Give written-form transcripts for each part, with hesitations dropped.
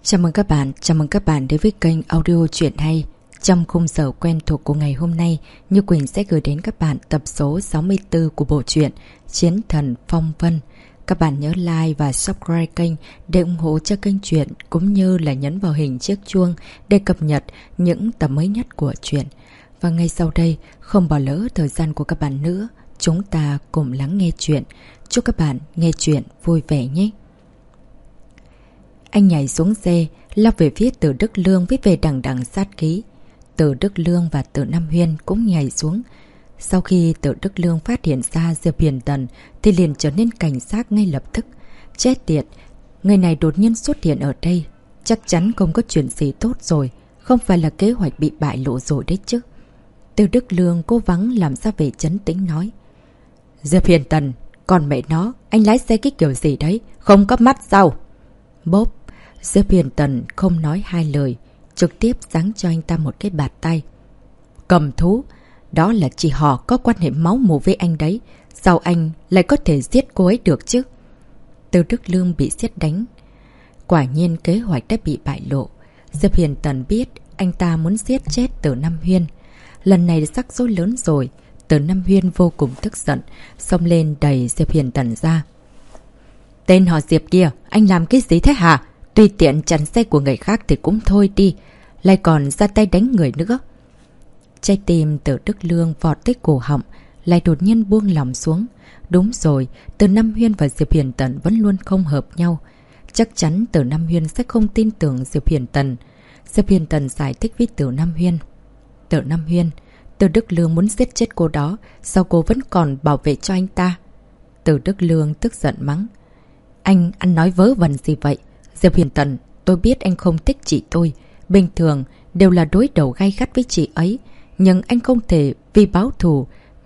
Chào mừng các bạn đến với kênh audio truyện hay. Trong khung giờ quen thuộc của ngày hôm nay, Như Quỳnh sẽ gửi đến các bạn tập số 64 của bộ truyện Chiến Thần Phong Vân. Các bạn nhớ like và subscribe kênh để ủng hộ cho kênh truyện, cũng như là nhấn vào hình chiếc chuông để cập nhật những tập mới nhất của truyện. Và ngay sau đây, không bỏ lỡ thời gian của các bạn nữa, chúng ta cùng lắng nghe truyện. Chúc các bạn nghe truyện vui vẻ nhé! Anh nhảy xuống xe, lao về phía Từ Đức Lương với vẻ đằng đằng sát khí. Từ Đức Lương và Từ Nam Huyên cũng nhảy xuống. Sau khi Từ Đức Lương phát hiện ra Diệp Hiền Tần thì liền trở nên cảnh giác ngay lập tức. Chết tiệt, người này đột nhiên xuất hiện ở đây. Chắc chắn không có chuyện gì tốt rồi. Không phải là kế hoạch bị bại lộ rồi đấy chứ. Từ Đức Lương cố gắng làm ra vẻ trấn tĩnh nói: Diệp Hiền Tần, còn mẹ nó, anh lái xe cái kiểu gì đấy, không có mắt sao? Bốp, Diệp Hiền Tần không nói hai lời, trực tiếp giáng cho anh ta một cái bạt tay. Cầm thú, đó là chị họ có quan hệ máu mủ với anh đấy, sao anh lại có thể giết cô ấy được chứ? Từ Đức Lương bị sét đánh. Quả nhiên kế hoạch đã bị bại lộ. Diệp Hiền Tần biết anh ta muốn giết chết Từ Nam Huyên. Lần này rắc rối lớn rồi. Từ Nam Huyên vô cùng tức giận, xông lên đẩy Diệp Hiền Tần ra. Tên họ Diệp kia, anh làm cái gì thế hả? Tùy tiện chặn xe của người khác thì cũng thôi đi, lại còn ra tay đánh người nữa. Trái tim Từ Đức Lương vọt tới cổ họng, lại đột nhiên buông lòng xuống. Đúng rồi, Từ Nam Huyên và Diệp Hiền Tần vẫn luôn không hợp nhau. Chắc chắn Từ Nam Huyên sẽ không tin tưởng Diệp Hiền Tần. Diệp Hiền Tần giải thích với Từ Nam Huyên. Từ Nam Huyên, Từ Đức Lương muốn giết chết cô đó, sao cô vẫn còn bảo vệ cho anh ta? Từ Đức Lương tức giận mắng. Anh ăn nói vớ vẩn gì vậy? Diệp Hiền Tần, tôi biết anh không thích chị tôi. Bình thường đều là đối đầu gay gắt với chị ấy. Nhưng anh không thể vì báo thù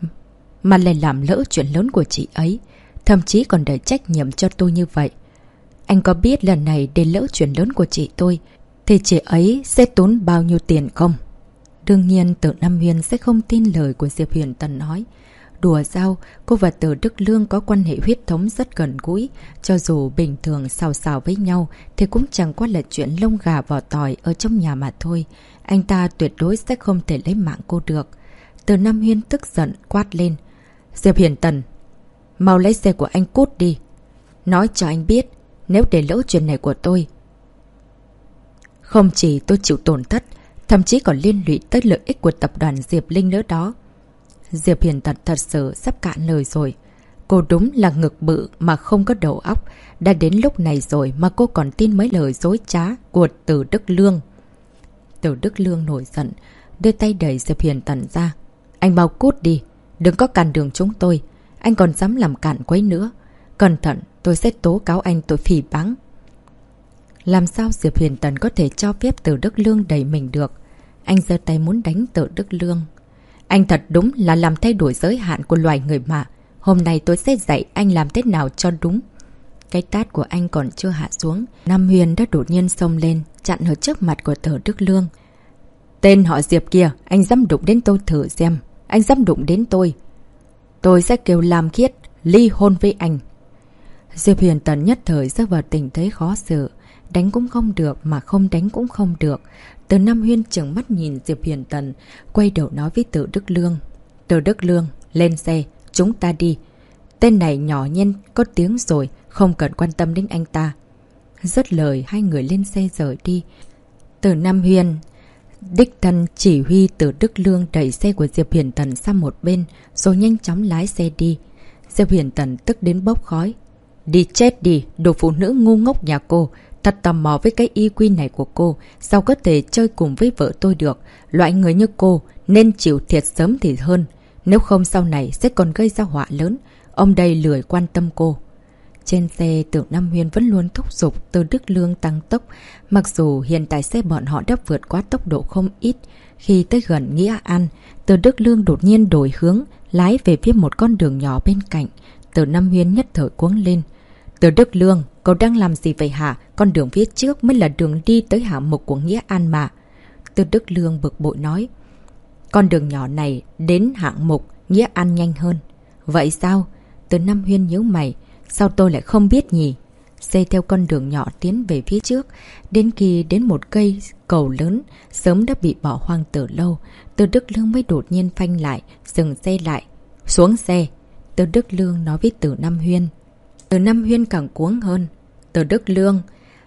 mà lại làm lỡ chuyện lớn của chị ấy. Thậm chí còn đẩy trách nhiệm cho tôi như vậy. Anh có biết lần này để lỡ chuyện lớn của chị tôi thì chị ấy sẽ tốn bao nhiêu tiền không? Đương nhiên Từ Nam Huyên sẽ không tin lời của Diệp Hiền Tần nói. Đùa sao, cô và Từ Đức Lương có quan hệ huyết thống rất gần gũi. Cho dù bình thường xào xào với nhau thì cũng chẳng qua là chuyện lông gà vỏ tỏi ở trong nhà mà thôi. Anh ta tuyệt đối sẽ không thể lấy mạng cô được. Từ Nam Huyên tức giận quát lên. Diệp Hiền Tần, mau lấy xe của anh cút đi. Nói cho anh biết, nếu để lỡ chuyện này của tôi, không chỉ tôi chịu tổn thất, thậm chí còn liên lụy tới lợi ích của tập đoàn Diệp Linh nữa đó. Diệp Hiền Tần thật sự sắp cạn lời rồi. Cô đúng là ngực bự mà không có đầu óc. Đã đến lúc này rồi mà cô còn tin mấy lời dối trá của Từ Đức Lương. Từ Đức Lương nổi giận, đưa tay đẩy Diệp Hiền Tần ra. Anh mau cút đi, đừng có cản đường chúng tôi. Anh còn dám làm cản quấy nữa. Cẩn thận, tôi sẽ tố cáo anh tội phỉ báng. Làm sao Diệp Hiền Tần có thể cho phép Từ Đức Lương đẩy mình được? Anh giơ tay muốn đánh Từ Đức Lương. Anh thật đúng là làm thay đổi giới hạn của loài người mà. Hôm nay tôi sẽ dạy anh làm thế nào cho đúng. Cái tát của anh còn chưa hạ xuống, Nam Huyên đã đột nhiên xông lên, chặn ở trước mặt của Từ Đức Lương. Tên họ Diệp kia, anh dám đụng đến tôi thử xem. Anh dám đụng đến tôi sẽ kêu Lam Khiết ly hôn với anh. Diệp Hiền Tần nhất thời rơi vào tình thế khó xử. Đánh cũng không được mà không đánh cũng không được. Từ Nam Huyên trừng mắt nhìn Diệp Hiền Tần, quay đầu nói với Từ Đức Lương. Từ Đức Lương, lên xe, chúng ta đi. Tên này nhỏ nhen có tiếng rồi, không cần quan tâm đến anh ta. Dứt lời, hai người lên xe rời đi. Từ Nam Huyên đích thân chỉ huy Từ Đức Lương đẩy xe của Diệp Hiền Tần sang một bên, rồi nhanh chóng lái xe đi. Diệp Hiền Tần tức đến bốc khói. Đi chết đi, đồ phụ nữ ngu ngốc nhà cô. Thật tò mò với cái EQ này của cô, sao có thể chơi cùng với vợ tôi được? Loại người như cô nên chịu thiệt sớm thì hơn. Nếu không sau này sẽ còn gây ra họa lớn. Ông đây lười quan tâm cô. Trên xe, Từ Nam Huyên vẫn luôn thúc giục Từ Đức Lương tăng tốc. Mặc dù hiện tại xe bọn họ đã vượt quá tốc độ không ít. Khi tới gần Nghĩa An, Từ Đức Lương đột nhiên đổi hướng, lái về phía một con đường nhỏ bên cạnh. Từ Nam Huyên nhất thời cuống lên. Từ Đức Lương, cậu đang làm gì vậy hả? Con đường phía trước mới là đường đi tới hạng mục của Nghĩa An mà. Từ Đức Lương bực bội nói. Con đường nhỏ này đến hạng mục Nghĩa An nhanh hơn. Vậy sao? Từ Nam Huyên nhíu mày. Sao tôi lại không biết nhỉ? xe theo con đường nhỏ tiến về phía trước. Đến khi đến một cây cầu lớn, sớm đã bị bỏ hoang từ lâu. Từ Đức Lương mới đột nhiên phanh lại, dừng xe lại. Xuống xe! Từ Đức Lương nói với Từ Nam Huyên. Từ Nam Huyên càng cuống hơn. Từ Đức Lương!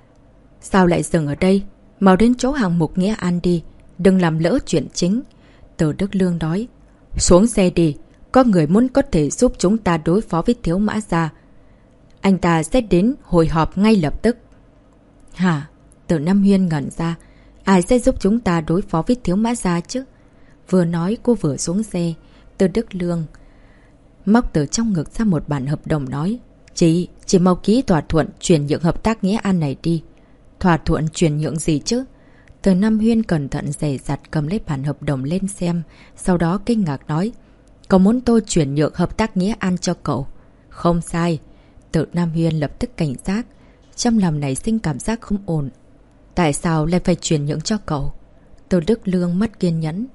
Sao lại dừng ở đây? Mau đến chỗ hàng mục Nghĩa An đi. Đừng làm lỡ chuyện chính. Từ Đức Lương nói. Xuống xe đi. Có người muốn có thể giúp chúng ta đối phó với Thiếu Mã Gia. Anh ta sẽ đến hội họp ngay lập tức. Hả? Từ Nam Huyên ngẩn ra. Ai sẽ giúp chúng ta đối phó với Thiếu Mã Gia chứ? Vừa nói cô vừa xuống xe. Từ Đức Lương móc từ trong ngực ra một bản hợp đồng nói. Chị mau ký thỏa thuận chuyển nhượng hợp tác Nghĩa An này đi. Thỏa thuận chuyển nhượng gì chứ? Từ Nam Huyên cẩn thận dè dặt cầm lấy bản hợp đồng lên xem. Sau đó kinh ngạc nói. Cậu muốn tôi chuyển nhượng hợp tác Nghĩa An cho cậu? Không sai. Từ Nam Huyên lập tức cảnh giác. Trong lòng này sinh cảm giác không ổn. Tại sao lại phải chuyển nhượng cho cậu? Từ Đức Lương mất kiên nhẫn.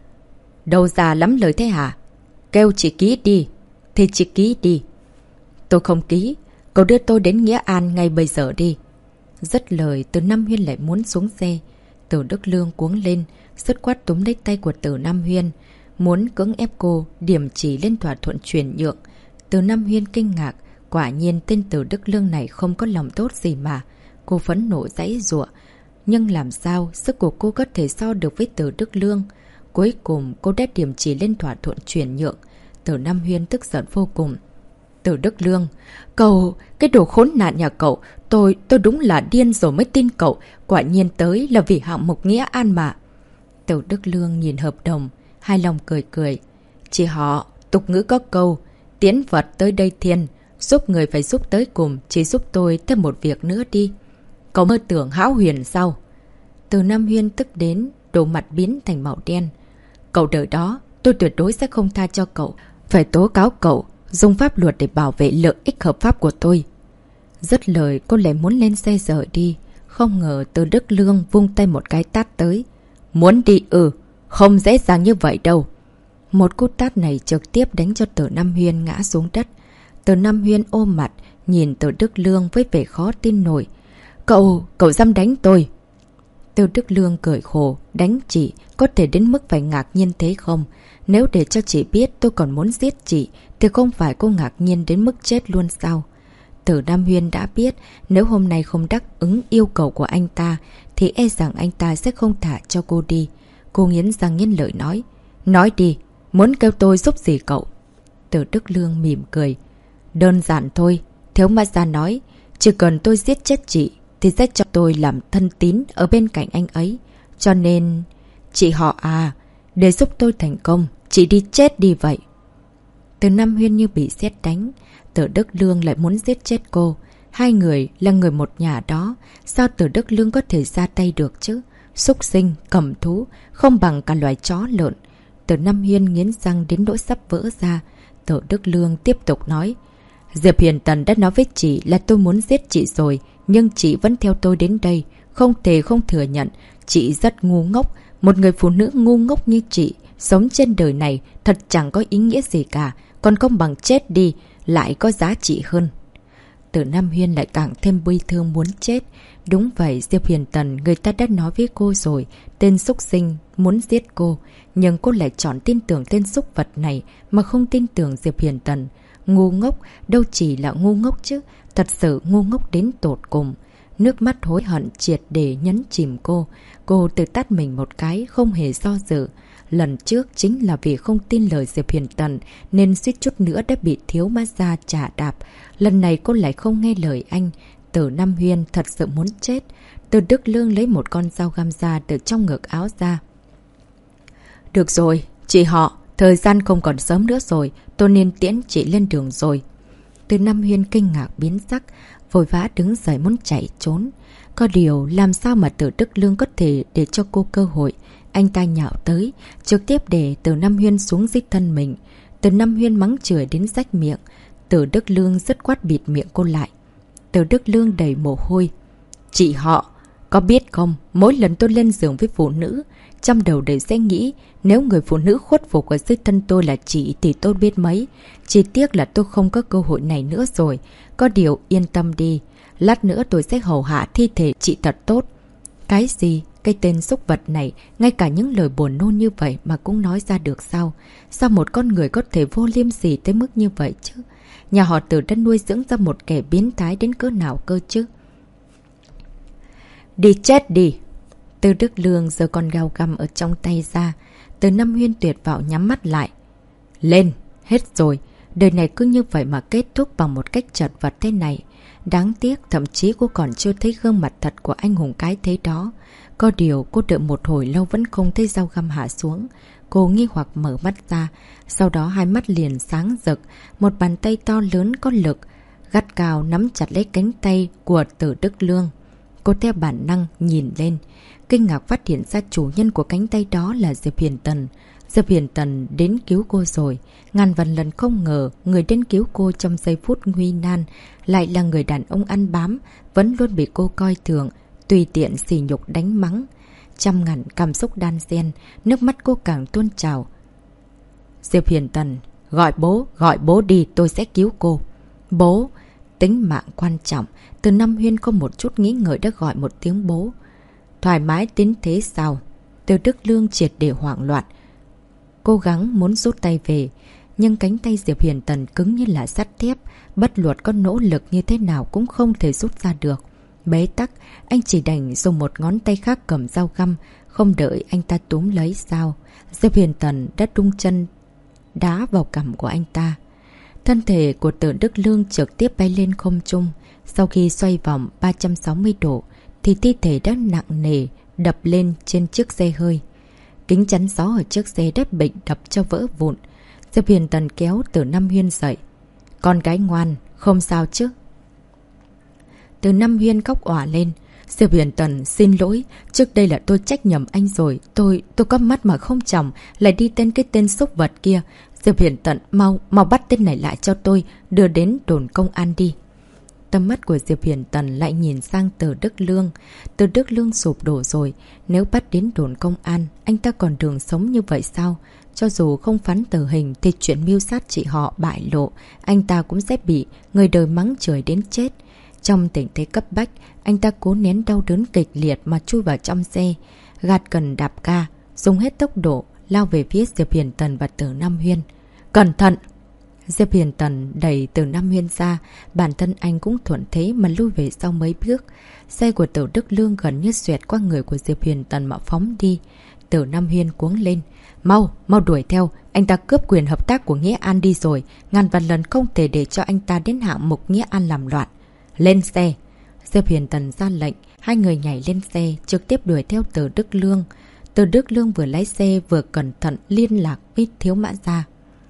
Đâu già lắm lời thế hả? Kêu chị ký đi. Thì chị ký đi. Tôi không ký. Cậu đưa tôi đến Nghĩa An ngay bây giờ đi. Dứt lời, Từ Nam Huyên lại muốn xuống xe. Từ Đức Lương cuống lên, dứt khoát túm lấy tay của Từ Nam Huyên, muốn cưỡng ép cô điểm chỉ lên thỏa thuận chuyển nhượng. Từ Nam Huyên kinh ngạc, quả nhiên tên Từ Đức Lương này không có lòng tốt gì mà. Cô phẫn nộ giãy giụa, nhưng làm sao sức của cô có thể so được với Từ Đức Lương? Cuối cùng cô đã điểm chỉ lên thỏa thuận chuyển nhượng. Từ Nam Huyên tức giận vô cùng. Từ Đức Lương, cậu, cái đồ khốn nạn nhà cậu, tôi đúng là điên rồi mới tin cậu, quả nhiên tới là vì hạng mục Nghĩa An mà. Từ Đức Lương nhìn hợp đồng, hai lòng cười cười. Chị họ, tục ngữ có câu, tiến vật tới đây thiên, giúp người phải giúp tới cùng, chỉ giúp tôi thêm một việc nữa đi. Cậu mơ tưởng hão huyền sao? Từ Nam Huyên tức đến, đồ mặt biến thành màu đen. Cậu đợi đó, tôi tuyệt đối sẽ không tha cho cậu, phải tố cáo cậu, dùng pháp luật để bảo vệ lợi ích hợp pháp của tôi. Dứt lời cô lại muốn lên xe rời đi. Không ngờ Từ Đức Lương vung tay một cái tát tới. Muốn đi không dễ dàng như vậy đâu. Một cú tát này trực tiếp đánh cho Từ Nam Huyên ngã xuống đất. Từ Nam Huyên ôm mặt nhìn Từ Đức Lương với vẻ khó tin nổi. Cậu dám đánh tôi? Từ Đức Lương cười khổ. Đánh chị có thể đến mức phải ngạc nhiên thế không? Nếu để cho chị biết tôi còn muốn giết chị thì không phải cô ngạc nhiên đến mức chết luôn sao? Từ Nam Huyên đã biết nếu hôm nay không đáp ứng yêu cầu của anh ta thì e rằng anh ta sẽ không thả cho cô đi. Cô nghiến răng nghiến lợi nói. Nói đi, muốn kêu tôi giúp gì cậu? Từ Đức Lương mỉm cười. Đơn giản thôi, Thiếu Mã Gia nói, chỉ cần tôi giết chết chị thì sẽ cho tôi làm thân tín ở bên cạnh anh ấy. Cho nên, chị họ à, để giúp tôi thành công, chị đi chết đi vậy. Từ Nam Huyên như bị sét đánh. Từ Đức Lương lại muốn giết chết cô. Hai người là người một nhà đó, sao Từ Đức Lương có thể ra tay được chứ? Súc sinh, cầm thú, không bằng cả loài chó lợn. Từ Nam Huyên nghiến răng đến nỗi sắp vỡ ra. Từ Đức Lương tiếp tục nói. Diệp Hiền Tần đã nói với chị là tôi muốn giết chị rồi, nhưng chị vẫn theo tôi đến đây. Không thể không thừa nhận, chị rất ngu ngốc. Một người phụ nữ ngu ngốc như chị, sống trên đời này thật chẳng có ý nghĩa gì cả, còn không bằng chết đi, lại có giá trị hơn. Từ Nam Huyên lại càng thêm bi thương muốn chết. Đúng vậy, Diệp Hiền Tần người ta đã nói với cô rồi, tên súc sinh muốn giết cô, nhưng cô lại chọn tin tưởng tên súc vật này mà không tin tưởng Diệp Hiền Tần. Ngu ngốc, đâu chỉ là ngu ngốc chứ, thật sự ngu ngốc đến tột cùng. Nước mắt hối hận triệt để nhấn chìm cô. Cô tự tát mình một cái, không hề do dự. Lần trước chính là vì không tin lời Diệp Hiền Tần nên suýt chút nữa đã bị Thiếu Mã Gia chà đạp. Lần này cô lại không nghe lời anh. Từ Nam Huyên thật sự muốn chết. Từ Đức Lương lấy một con dao găm ra từ trong ngực áo ra. Được rồi, chị họ, thời gian không còn sớm nữa rồi, tôi nên tiễn chị lên đường rồi. Từ Nam Huyên kinh ngạc biến sắc, vội vã đứng dậy muốn chạy trốn. Có điều làm sao mà Từ Đức Lương có thể để cho cô cơ hội. Anh ta nhạo tới, trực tiếp để Từ Nam Huyên xuống giết thân mình. Từ Nam Huyên mắng chửi đến rách miệng. Từ Đức Lương dứt khoát bịt miệng cô lại. Từ Đức Lương đầy mồ hôi. Chị họ, có biết không, mỗi lần tôi lên giường với phụ nữ, trong đầu đều sẽ nghĩ nếu người phụ nữ khuất phục ở dưới thân tôi là chị thì tôi biết mấy. Chỉ tiếc là tôi không có cơ hội này nữa rồi. Có điều yên tâm đi, Lát nữa tôi sẽ hầu hạ thi thể chị thật tốt. Cái gì? Cái tên súc vật này, ngay cả những lời buồn nôn như vậy mà cũng nói ra được sao? Sao một con người có thể vô liêm sỉ tới mức như vậy chứ? Nhà họ Từ đã nuôi dưỡng ra một kẻ biến thái đến cỡ nào cơ chứ? Đi chết đi! Từ Đức Lương giơ con dao găm ở trong tay ra. Từ Năm Huyên tuyệt vọng nhắm mắt lại. Lên! Hết rồi! Đời này cứ như vậy mà kết thúc bằng một cách chật vật thế này. Đáng tiếc, thậm chí cô còn chưa thấy gương mặt thật của anh hùng cái thế đó. Có điều cô đợi một hồi lâu vẫn không thấy dao găm hạ xuống. Cô nghi hoặc mở mắt ra. Sau đó hai mắt liền sáng rực. Một bàn tay to lớn có lực gắt cao nắm chặt lấy cánh tay của Từ Đức Lương. Cô theo bản năng nhìn lên. Kinh ngạc phát hiện ra chủ nhân của cánh tay đó là Diệp Hiền Tần. Diệp Hiền Tần đến cứu cô rồi. Ngàn vạn lần không ngờ người đến cứu cô trong giây phút nguy nan lại là người đàn ông ăn bám, vẫn luôn bị cô coi thường, tùy tiện sỉ nhục đánh mắng. Trăm ngàn cảm xúc đan xen, nước mắt cô càng tuôn trào. Diệp Hiền Tần, gọi bố đi, tôi sẽ cứu cô. Bố, tính mạng quan trọng. Từ Năm Huyên không một chút nghĩ ngợi đã gọi một tiếng bố. Thoải mái đến thế sao? Từ Đức Lương triệt để hoảng loạn. Cố gắng muốn rút tay về, nhưng cánh tay Diệp Hiền Tần cứng như là sắt thép, bất luận có nỗ lực như thế nào cũng không thể rút ra được. Bế tắc, anh chỉ đành dùng một ngón tay khác cầm dao găm, không đợi anh ta túm lấy dao. Diệp Hiền Tần đã đung chân đá vào cằm của anh ta. Thân thể của Từ Đức Lương trực tiếp bay lên không trung. Sau khi xoay vòng 360 độ, thì thi thể đã nặng nề đập lên trên chiếc xe hơi. Kính chắn gió ở chiếc xe đất bệnh đập cho vỡ vụn. Diệp Hiền Tần kéo Từ Năm Huyên dậy. Con gái ngoan, không sao chứ? Từ Năm Huyên khóc òa lên. Diệp Hiền Tần xin lỗi, trước đây là tôi trách nhầm anh rồi. Tôi có mắt mà không tròng, lại đi tên cái tên xúc vật kia. Diệp Hiền Tần, mau bắt tên này lại cho tôi, đưa đến đồn công an đi. Tầm mắt của Diệp Hiền Tần lại nhìn sang Từ Đức Lương. Từ Đức Lương sụp đổ rồi. Nếu bắt đến đồn công an, anh ta còn đường sống như vậy sao? Cho dù không phán tử hình thì chuyện mưu sát chị họ bại lộ, anh ta cũng sẽ bị người đời mắng chửi đến chết. Trong tình thế cấp bách, anh ta cố nén đau đớn kịch liệt mà chui vào trong xe. Gạt cần đạp ga, dùng hết tốc độ, lao về phía Diệp Hiền Tần và Từ Năm Huyên. Cẩn thận! Diệp Hiền Tần đẩy Từ Năm Huyên ra, bản thân anh cũng thuận thế mà lui về sau mấy bước. Xe của Từ Đức Lương gần như xoẹt qua người của Diệp Hiền Tần mà phóng đi. Từ Năm Huyên cuống lên. Mau đuổi theo, anh ta cướp quyền hợp tác của Nghĩa An đi rồi. Ngàn vạn lần không thể để cho anh ta đến hạng mục Nghĩa An làm loạn. Lên xe! Diệp Hiền Tần ra lệnh, hai người nhảy lên xe, trực tiếp đuổi theo Từ Đức Lương. Từ Đức Lương vừa lái xe vừa cẩn thận liên lạc với Thiếu Mã Gia.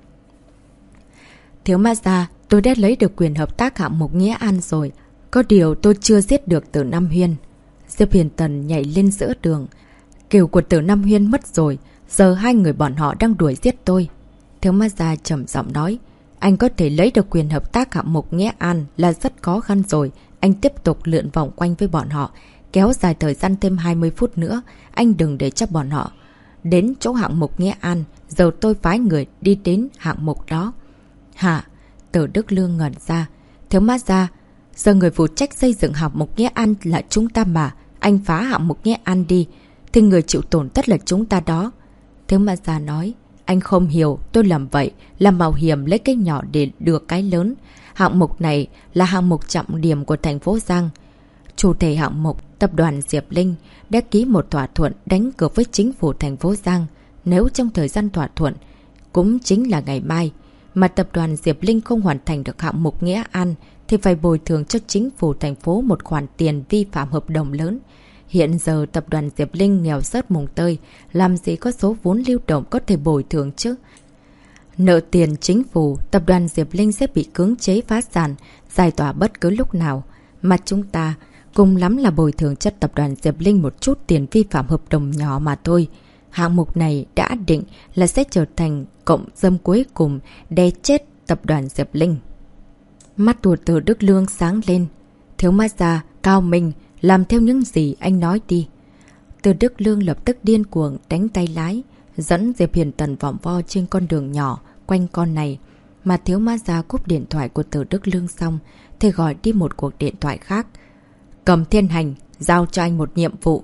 Thiếu Mã Gia, tôi đã lấy được quyền hợp tác hạng mục Nghĩa An rồi. Có điều tôi chưa giết được Từ Năm Huyên. Diệp Hiền Tần nhảy lên giữa đường. Kiều của Từ Năm Huyên mất rồi. Giờ hai người bọn họ đang đuổi giết tôi. Thiếu Mã Gia trầm giọng nói. Anh có thể lấy được quyền hợp tác hạng mục Nghĩa An là rất khó khăn rồi. Anh tiếp tục lượn vòng quanh với bọn họ. Kéo dài thời gian thêm 20 phút nữa. Anh đừng để cho bọn họ đến chỗ hạng mục Nghĩa An. Giờ tôi phái người đi đến hạng mục đó. Hả? Từ Đức Lương ngẩn ra. Thiếu Mã Gia, giờ người phụ trách xây dựng hạng mục Nghĩa An là chúng ta mà. Anh phá hạng mục Nghĩa An đi, thì người chịu tổn thất là chúng ta đó. Thiếu Mã Gia nói. Anh không hiểu, tôi làm vậy là mạo hiểm lấy cái nhỏ để được cái lớn. Hạng mục này là hạng mục trọng điểm của thành phố Giang. Chủ thể hạng mục, tập đoàn Diệp Linh đã ký một thỏa thuận đánh cược với chính phủ thành phố Giang. Nếu trong thời gian thỏa thuận, cũng chính là ngày mai, mà tập đoàn Diệp Linh không hoàn thành được hạng mục Nghĩa An thì phải bồi thường cho chính phủ thành phố một khoản tiền vi phạm hợp đồng lớn. Hiện giờ tập đoàn Diệp Linh nghèo rớt mùng tơi, làm gì có số vốn lưu động có thể bồi thường chứ? Nợ tiền chính phủ, tập đoàn Diệp Linh sẽ bị cưỡng chế phá sản, giải tỏa bất cứ lúc nào. Mà chúng ta cùng lắm là bồi thường cho tập đoàn Diệp Linh một chút tiền vi phạm hợp đồng nhỏ mà thôi. Hạng mục này đã định là sẽ trở thành cộng dâm cuối cùng để chết tập đoàn Diệp Linh. Mắt của Từ Đức Lương sáng lên. Thiếu Mã Gia, cao minh, làm theo những gì anh nói đi. Từ Đức Lương lập tức điên cuồng đánh tay lái, dẫn Diệp Hiền Tần vòng vo trên con đường nhỏ quanh con này. Mà Thiếu Mã Gia cúp điện thoại của Từ Đức Lương xong thì gọi đi một cuộc điện thoại khác. Cầm Thiên Hành, giao cho anh một nhiệm vụ.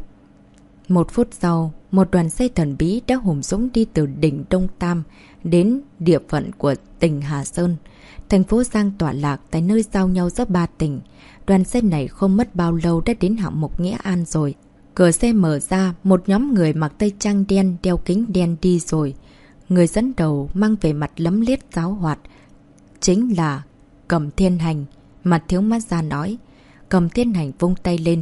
1 phút sau, một đoàn xe thần bí đã hùng dũng đi từ đỉnh Đông Tam đến địa phận của tỉnh Hà Sơn. Thành phố Giang tọa lạc tại nơi giao nhau giữa 3 tỉnh. Đoàn xe này không mất bao lâu đã đến hạng mục Nghĩa An rồi. Cửa xe mở ra, một nhóm người mặc tây trang đen đeo kính đen đi rồi. Người dẫn đầu mang về mặt lấm liết giáo hoạt. Chính là Cầm Thiên Hành. Mặt thiếu mắt ra nói. Cầm Thiên Hành vung tay lên.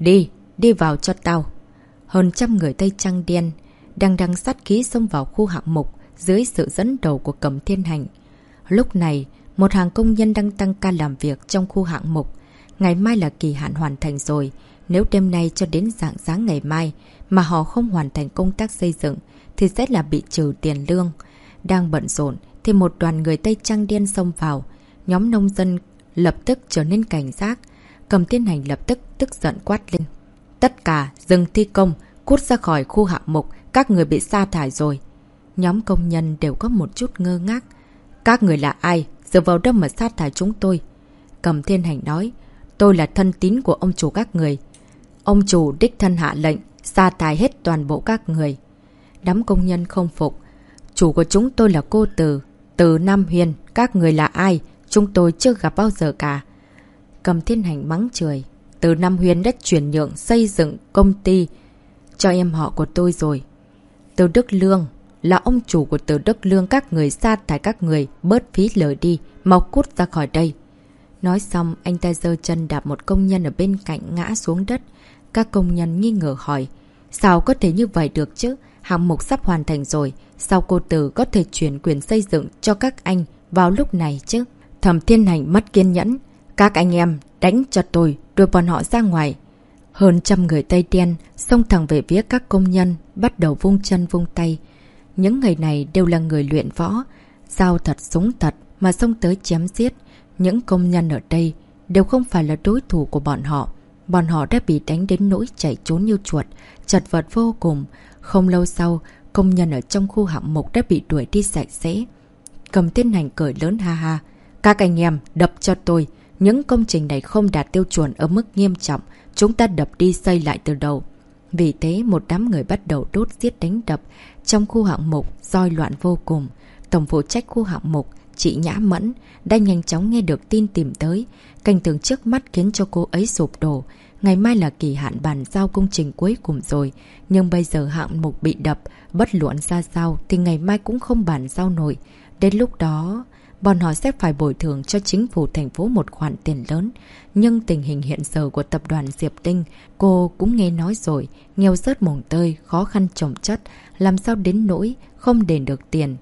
Đi vào cho tao. Hơn trăm người tây trang đen đang sát khí xông vào khu hạng mục dưới sự dẫn đầu của Cầm Thiên Hành. Lúc này, một hàng công nhân đang tăng ca làm việc trong khu hạng mục. Ngày mai là kỳ hạn hoàn thành rồi. Nếu đêm nay cho đến rạng sáng ngày mai mà họ không hoàn thành công tác xây dựng thì sẽ là bị trừ tiền lương. Đang bận rộn thì một đoàn người tây trang đen xông vào. Nhóm nông dân lập tức trở nên cảnh giác. Cầm Thiên Hành lập tức tức giận quát lên. Tất cả dừng thi công, cút ra khỏi khu hạng mục, các người bị sa thải rồi. Nhóm công nhân đều có một chút ngơ ngác. Các người là ai? Dựa vào đâu mà sa thải chúng tôi? Cầm Thiên Hành nói. Tôi là thân tín của ông chủ các người. Ông chủ đích thân hạ lệnh, sa thải hết toàn bộ các người. Đám công nhân không phục. Chủ của chúng tôi là cô Từ Nam Huyền. Các người là ai? Chúng tôi chưa gặp bao giờ cả. Cầm Thiên Hành mắng chửi. Từ Nam Huyền đã chuyển nhượng xây dựng công ty cho em họ của tôi rồi. Từ Đức Lương là ông chủ của Từ Đức Lương, các người sa thải các người, bớt phí lời đi, mau cút ra khỏi đây. Nói xong, anh ta giơ chân đạp một công nhân ở bên cạnh ngã xuống đất. Các công nhân nghi ngờ hỏi. Sao có thể như vậy được chứ? Hạng mục sắp hoàn thành rồi. Sao cô Từ có thể chuyển quyền xây dựng cho các anh vào lúc này chứ? Thẩm Thiên Hành mất kiên nhẫn. Các anh em đánh cho tôi, đuổi bọn họ ra ngoài. Hơn trăm người Tây đen xông thẳng về phía các công nhân, bắt đầu vung chân vung tay. Những người này đều là người luyện võ, dao thật súng thật mà xông tới chém giết. Những công nhân ở đây đều không phải là đối thủ của bọn họ. Bọn họ đã bị đánh đến nỗi chạy trốn như chuột, chật vật vô cùng. Không lâu sau, công nhân ở trong khu hạng mục đã bị đuổi đi sạch sẽ. Cầm Thiên Hành cười lớn ha ha. Các anh em đập cho tôi. Những công trình này không đạt tiêu chuẩn ở mức nghiêm trọng. Chúng ta đập đi xây lại từ đầu. Vì thế một đám người bắt đầu đốt giết đánh đập. Trong khu hạng mục roi loạn vô cùng. Tổng phụ trách khu hạng mục, chị Nhã Mẫn, đã nhanh chóng nghe được tin tìm tới. Cảnh tượng trước mắt khiến cho cô ấy sụp đổ. Ngày mai là kỳ hạn bàn giao công trình cuối cùng rồi. Nhưng bây giờ hạng mục bị đập, bất luận ra sao thì ngày mai cũng không bàn giao nổi. Đến lúc đó, bọn họ sẽ phải bồi thường cho chính phủ thành phố một khoản tiền lớn. Nhưng tình hình hiện giờ của tập đoàn Diệp Tinh, cô cũng nghe nói rồi, nghèo rớt mồng tơi, khó khăn chồng chất, làm sao đến nỗi không đền được tiền.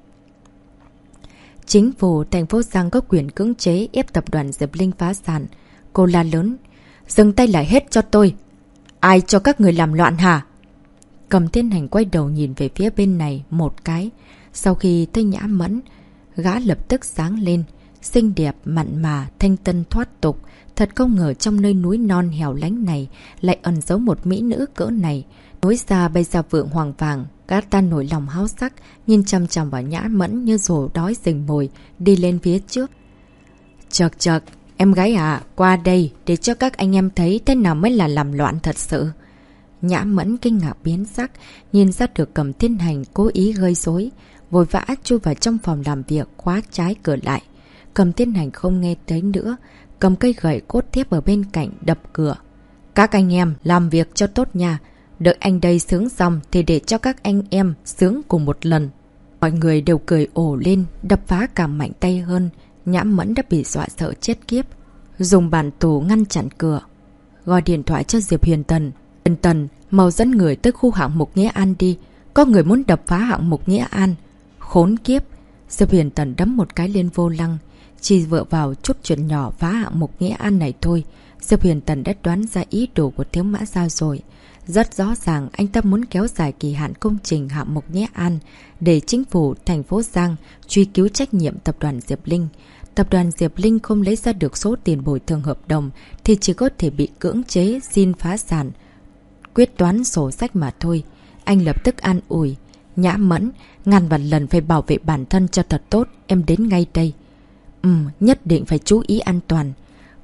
Chính phủ thành phố Giang có quyền cưỡng chế ép tập đoàn Diệp Linh phá sản. Cô la lớn, dừng tay lại hết cho tôi. Ai cho các người làm loạn hả? Cầm Thiên Hành quay đầu nhìn về phía bên này một cái. Sau khi thấy Nhã Mẫn, gã lập tức sáng lên, xinh đẹp, mặn mà, thanh tân thoát tục. Thật không ngờ trong nơi núi non hẻo lánh này lại ẩn giấu một mỹ nữ cỡ này. Núi xa bay ra vượng hoàng vàng, gã ta nổi lòng háo sắc, nhìn chăm chăm vào Nhã Mẫn như rổ đói rình mồi, đi lên phía trước. Chật, em gái à, qua đây để cho các anh em thấy thế nào mới là làm loạn thật sự. Nhã Mẫn kinh ngạc biến sắc, nhìn ra được Cầm Thiên Hành cố ý gây rối, vội vã chui vào trong phòng làm việc, khóa trái cửa lại. Cầm Thiên Hành không nghe thấy nữa, cầm cây gậy cốt thép ở bên cạnh đập cửa. Các anh em làm việc cho tốt nha, đợi anh đây sướng xong thì để cho các anh em sướng cùng một lần. Mọi người đều cười ồ lên, đập phá càng mạnh tay hơn. Nhã Mẫn đã bị dọa sợ chết kiếp, dùng bàn tù ngăn chặn cửa. Gọi điện thoại cho Diệp Huyền Tần. Huyền Tần, mau dẫn người tới khu hạng mục Nghĩa An đi, có người muốn đập phá hạng mục Nghĩa An. Khốn kiếp! Diệp Huyền Tần đấm một cái lên vô lăng. Chỉ vợ vào chút chuyện nhỏ phá hạng mục Nghĩa An này thôi, Diệp Huyền Tần đã đoán ra ý đồ của Thiếu Mã Gia rồi. Rất rõ ràng anh ta muốn kéo dài kỳ hạn công trình hạng mục Nghĩa An để chính phủ thành phố Giang truy cứu trách nhiệm tập đoàn Diệp Linh. Tập đoàn Diệp Linh không lấy ra được số tiền bồi thường hợp đồng thì chỉ có thể bị cưỡng chế xin phá sản, quyết toán sổ sách mà thôi. Anh lập tức an ủi. Nhã Mẫn, ngàn vạn lần phải bảo vệ bản thân cho thật tốt, em đến ngay đây. Nhất định phải chú ý an toàn.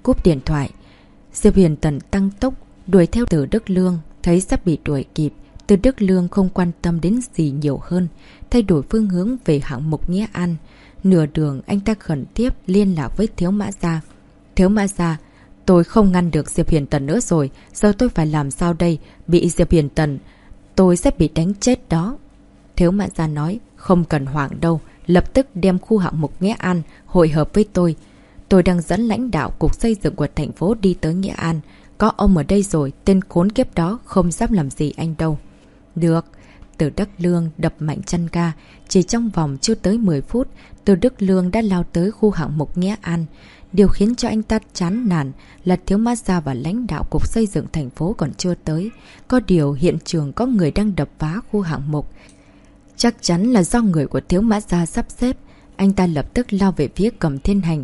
cúp điện thoại. Diệp Huyền Tần tăng tốc đuổi theo Từ Đức Lương, thấy sắp bị đuổi kịp. Từ Đức Lương không quan tâm đến gì nhiều hơn, thay đổi phương hướng về hạng mục Nghĩa An. Nửa đường anh ta khẩn tiếp liên lạc với Thiếu Mã Gia. Thiếu Mã Gia, tôi không ngăn được Diệp Huyền Tần nữa rồi, giờ tôi phải làm sao đây? Bị Diệp Huyền Tần, tôi sẽ bị đánh chết đó. Thiếu Mã Gia nói, không cần hoảng đâu, lập tức đem khu hạng mục Nghĩa An hội hợp với tôi. Tôi đang dẫn lãnh đạo cục xây dựng của thành phố đi tới Nghĩa An. Có ông ở đây rồi, tên khốn kiếp đó không dám làm gì anh đâu. Được. Từ Đức Lương đập mạnh chân ga. Chỉ trong vòng chưa tới 10 phút, Từ Đức Lương đã lao tới khu hạng mục Nghĩa An. Điều khiến cho anh ta chán nản là Thiếu Mã Gia và lãnh đạo cục xây dựng thành phố còn chưa tới. Có điều hiện trường có người đang đập phá khu hạng mục. Chắc chắn là do người của Thiếu Mã Gia sắp xếp. Anh ta lập tức lao về phía Cầm Thiên Hành.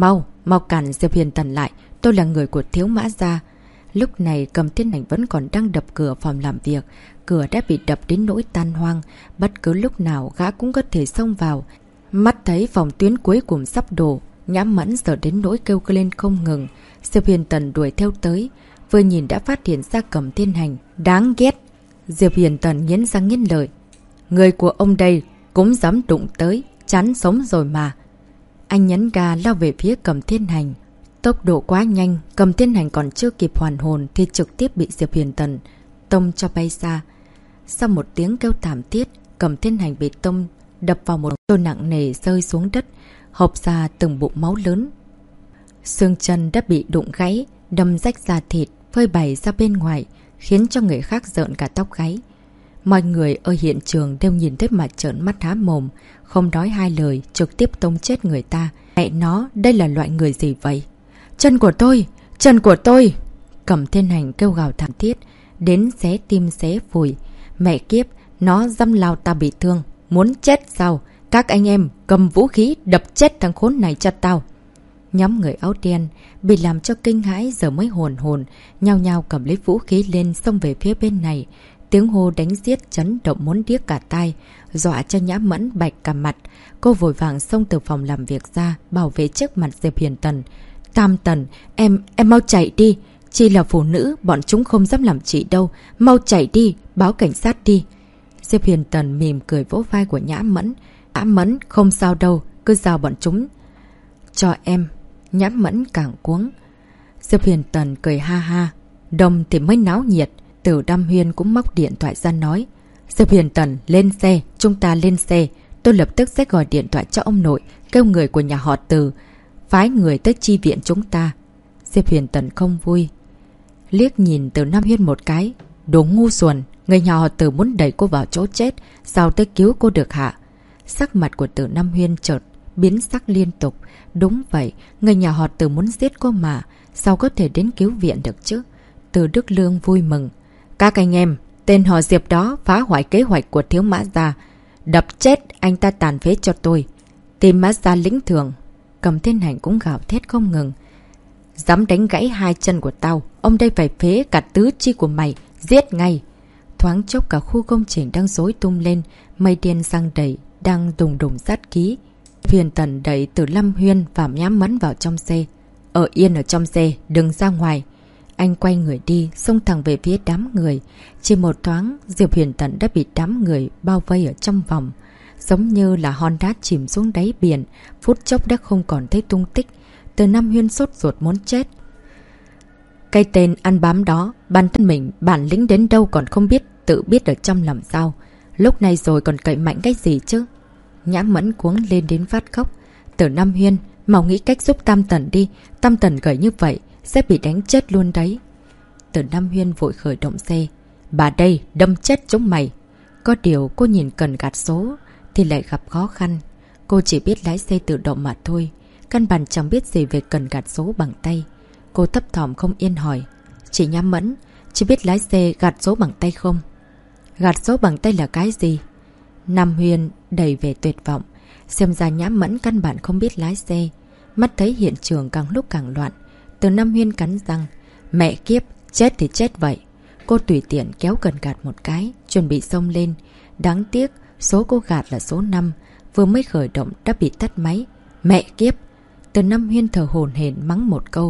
Mau cản Diệp Huyền Tần lại. Tôi là người của Thiếu Mã Gia. Lúc này Cầm Thiên Hành vẫn còn đang đập cửa phòng làm việc. Cửa đã bị đập đến nỗi tan hoang. Bất cứ lúc nào gã cũng có thể xông vào. Mắt thấy phòng tuyến cuối cùng sắp đổ. Nhã Mẫn giờ đến nỗi kêu lên không ngừng. Diệp Huyền Tần đuổi theo tới. Vừa nhìn đã phát hiện ra Cầm Thiên Hành. Đáng ghét. Diệp Huyền Tần nghiến răng nghiến lợi. Người của ông đây cũng dám đụng tới. Chán sống rồi mà. Anh nhấn ga lao về phía Cầm Thiên Hành. Tốc độ quá nhanh. Cầm Thiên Hành còn chưa kịp hoàn hồn thì trực tiếp bị Diệp Huyền Tần tông cho bay xa. Sau một tiếng kêu thảm thiết, Cầm Thiên Hành bị tông đập vào một chỗ nặng nề rơi xuống đất, hộc ra từng bụng máu lớn. Xương chân đã bị đụng gãy, đâm rách da thịt, phơi bày ra bên ngoài, khiến cho người khác rợn cả tóc gáy. Mọi người ở hiện trường đều nhìn thấy mà trợn mắt há mồm, không nói hai lời, trực tiếp tông chết người ta. Mẹ nó, đây là loại người gì vậy? Chân của tôi! Chân của tôi! Cầm Thiên Hành kêu gào thảm thiết, đến xé tim xé phổi. Mẹ kiếp, nó dăm lao ta bị thương. Muốn chết sao? Các anh em cầm vũ khí đập chết thằng khốn này cho tao. Nhóm người áo đen bị làm cho kinh hãi giờ mới hồn, nhao nhao cầm lấy vũ khí lên xông về phía bên này. Tiếng hô đánh giết chấn động muốn điếc cả tai, dọa cho Nhã Mẫn bạch cả mặt. Cô vội vàng xông từ phòng làm việc ra, bảo vệ trước mặt Diệp Huyền Tần. Tam Tần, em mau chạy đi. Chị là phụ nữ, bọn chúng không dám làm chị đâu. Mau chạy đi, báo cảnh sát đi. Diệp Huyền Tần mỉm cười vỗ vai của Nhã Mẫn. Nhã Mẫn, không sao đâu, cứ giao bọn chúng cho em. Nhã Mẫn càng cuống. Diệp Huyền Tần cười ha ha. Đông thì mới náo nhiệt. Từ Đam Huyên cũng móc điện thoại ra nói. Diệp Huyền Tần, lên xe, chúng ta lên xe. Tôi lập tức sẽ gọi điện thoại cho ông nội, kêu người của nhà họ Từ phái người tới chi viện chúng ta. Diệp Huyền Tần không vui, liếc nhìn Từ Nam Huyên một cái. Đồ ngu xuẩn, người nhà họ Từ muốn đẩy cô vào chỗ chết, sao tới cứu cô được hả? Sắc mặt của Từ Nam Huyên chợt biến sắc liên tục. Đúng vậy, người nhà họ Từ muốn giết cô mà, sao có thể đến cứu viện được chứ? Từ Đức Lương vui mừng. Các anh em, tên họ Diệp đó phá hoại kế hoạch của Thiếu Mã Gia. Đập chết anh ta tàn phế cho tôi. Tìm Mã Gia lĩnh thưởng. Cầm Thiên Hành cũng gào thét không ngừng. Dám đánh gãy hai chân của tao, ông đây phải phế cả tứ chi của mày, giết ngay. Thoáng chốc cả khu công trình đang rối tung lên, mây đen sang đầy, đang đùng đùng sát khí. Huyền Tần đẩy Từ Lâm Huyên và Nhã Mẫn vào trong xe. Yên ở trong xe, đừng ra ngoài. Anh quay người đi, xông thẳng về phía đám người. Chỉ một thoáng, Diệp Huyền Tần đã bị đám người bao vây ở trong vòng. Giống như là hòn đá chìm xuống đáy biển, phút chốc đã không còn thấy tung tích. Từ Nam Huyên sốt ruột muốn chết. Cái tên ăn bám đó, bản thân mình, bản lĩnh đến đâu còn không biết, tự biết ở trong làm sao. Lúc này rồi còn cậy mạnh cái gì chứ? Nhã Mẫn cuống lên đến phát khóc. Từ Nam Huyên, mau nghĩ cách giúp Tam Tần đi. Tam Tần gầy như vậy, sẽ bị đánh chết luôn đấy. Từ Nam Huyên vội khởi động xe. Bà đây, đâm chết chúng mày. Có điều cô nhìn cần gạt số thì lại gặp khó khăn. Cô chỉ biết lái xe tự động mà thôi, căn bản chẳng biết gì về cần gạt số bằng tay. Cô thấp thỏm không yên hỏi. Chị Nhã Mẫn, chị biết lái xe gạt số bằng tay không? Gạt số bằng tay là cái gì? Nam Huyên đầy vẻ tuyệt vọng. Xem ra Nhã Mẫn căn bản không biết lái xe. Mắt thấy hiện trường càng lúc càng loạn. Từ Nam Huyên cắn răng. Mẹ kiếp, chết thì chết vậy. Cô tùy tiện kéo cần gạt một cái, chuẩn bị xông lên. Đáng tiếc, số cô gạt là số 5. Vừa mới khởi động đã bị tắt máy. Mẹ kiếp! Từ Nam Huyên thở hổn hển mắng một câu.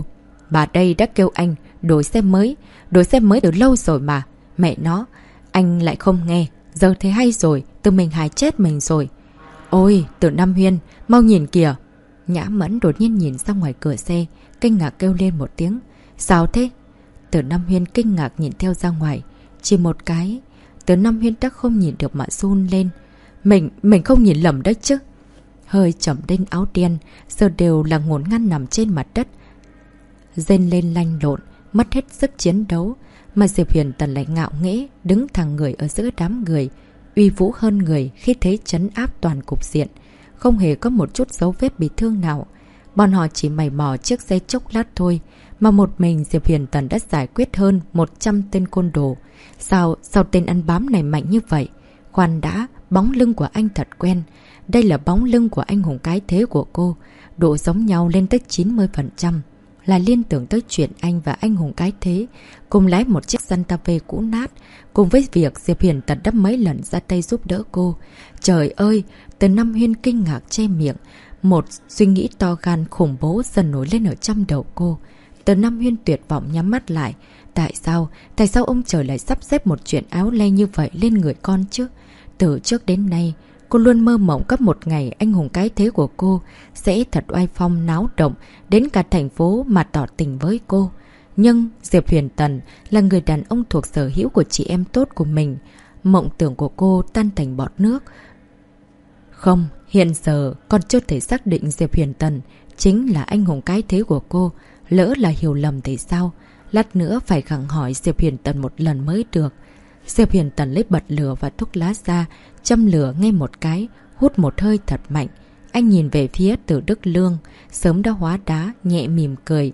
Bà đây đã kêu anh đổi xe mới từ lâu rồi mà. Mẹ nó, anh lại không nghe, giờ thấy hay rồi, tự mình hại chết mình rồi. Ôi, Từ Nam Huyên, mau nhìn kìa. Nhã Mẫn đột nhiên nhìn ra ngoài cửa xe, kinh ngạc kêu lên một tiếng. Sao thế? Từ Nam Huyên kinh ngạc nhìn theo ra ngoài. Chỉ một cái, Từ Nam Huyên đã không nhìn được mà run lên. Mình không nhìn lầm đấy chứ. Hơi chậm đinh áo đen, giờ đều là ngổn ngang nằm trên mặt đất. Rên lên lanh lộn, mất hết sức chiến đấu. Mà Diệp Huyền Tần lại ngạo nghễ, đứng thẳng người ở giữa đám người. Uy vũ hơn người khi thấy trấn áp toàn cục diện. Không hề có một chút dấu vết bị thương nào. Bọn họ chỉ mày mò chiếc xe chốc lát thôi. Mà một mình Diệp Huyền Tần đã giải quyết hơn 100 tên côn đồ. Sao tên ăn bám này mạnh như vậy? Khoan đã, bóng lưng của anh thật quen. Đây là bóng lưng của anh hùng cái thế của cô. Độ giống nhau lên tới 90%. Là liên tưởng tới chuyện anh và anh hùng cái thế cùng lái một chiếc Santa Fe cũ nát, cùng với việc Diệp Huyền Tần đã mấy lần ra tay giúp đỡ cô. Trời ơi! Từ Nam Huyên kinh ngạc che miệng. Một suy nghĩ to gan khủng bố dần nổi lên ở trong đầu cô. Từ Nam Huyên tuyệt vọng nhắm mắt lại. Tại sao ông trời lại sắp xếp một chuyện áo lay như vậy lên người con chứ? Từ trước đến nay, cô luôn mơ mộng có một ngày anh hùng cái thế của cô sẽ thật oai phong náo động đến cả thành phố mà tỏ tình với cô. Nhưng Diệp Huyền Tần là người đàn ông thuộc sở hữu của chị em tốt của mình. Mộng tưởng của cô tan thành bọt nước. Không, hiện giờ còn chưa thể xác định Diệp Huyền Tần chính là anh hùng cái thế của cô. Lỡ là hiểu lầm thì sao? Lát nữa phải gặng hỏi Diệp Huyền Tần một lần mới được. Diệp Huyền Tần lấy bật lửa và thuốc lá ra, châm lửa ngay một cái, hút một hơi thật mạnh. Anh nhìn về phía Từ Đức Lương, sớm đã hóa đá, nhẹ mỉm cười.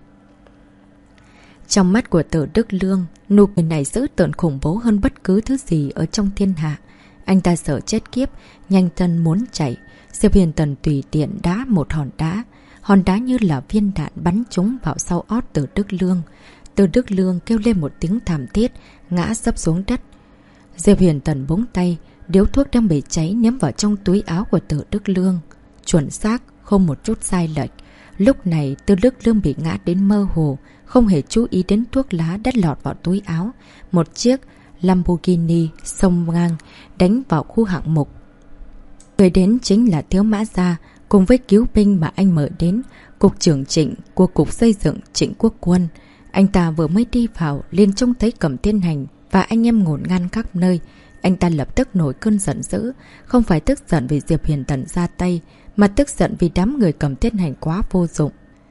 Trong mắt của Từ Đức Lương, nụ cười này dữ tợn khủng bố hơn bất cứ thứ gì ở trong thiên hạ. Anh ta sợ chết kiếp, nhanh chân muốn chạy. Diệp Huyền Tần tùy tiện đá một hòn đá như là viên đạn bắn trúng vào sau ót Từ Đức Lương. Từ Đức Lương kêu lên một tiếng thảm thiết, ngã sấp xuống đất. Diệp Huyền Tần búng tay, điếu thuốc đang bị cháy ném vào trong túi áo của Từ Đức Lương. Chuẩn xác, không một chút sai lệch. Lúc này Từ Đức Lương bị ngã đến mơ hồ, không hề chú ý đến thuốc lá đã lọt vào túi áo. Một chiếc Lamborghini xông ngang, đánh vào khu hạng mục. Người đến chính là Thiếu Mã Gia, cùng với cứu binh mà anh mời đến, cục trưởng Trịnh của Cục Xây dựng Trịnh Quốc Quân. Anh ta vừa mới đi vào, liền trông thấy Cẩm Thiên Hành và anh em ngổn ngang khắp nơi. Anh ta lập tức nổi cơn giận dữ, không phải tức giận vì Diệp Huyền Tần ra tay, mà tức giận vì đám người Cẩm Thiên Hành quá vô dụng.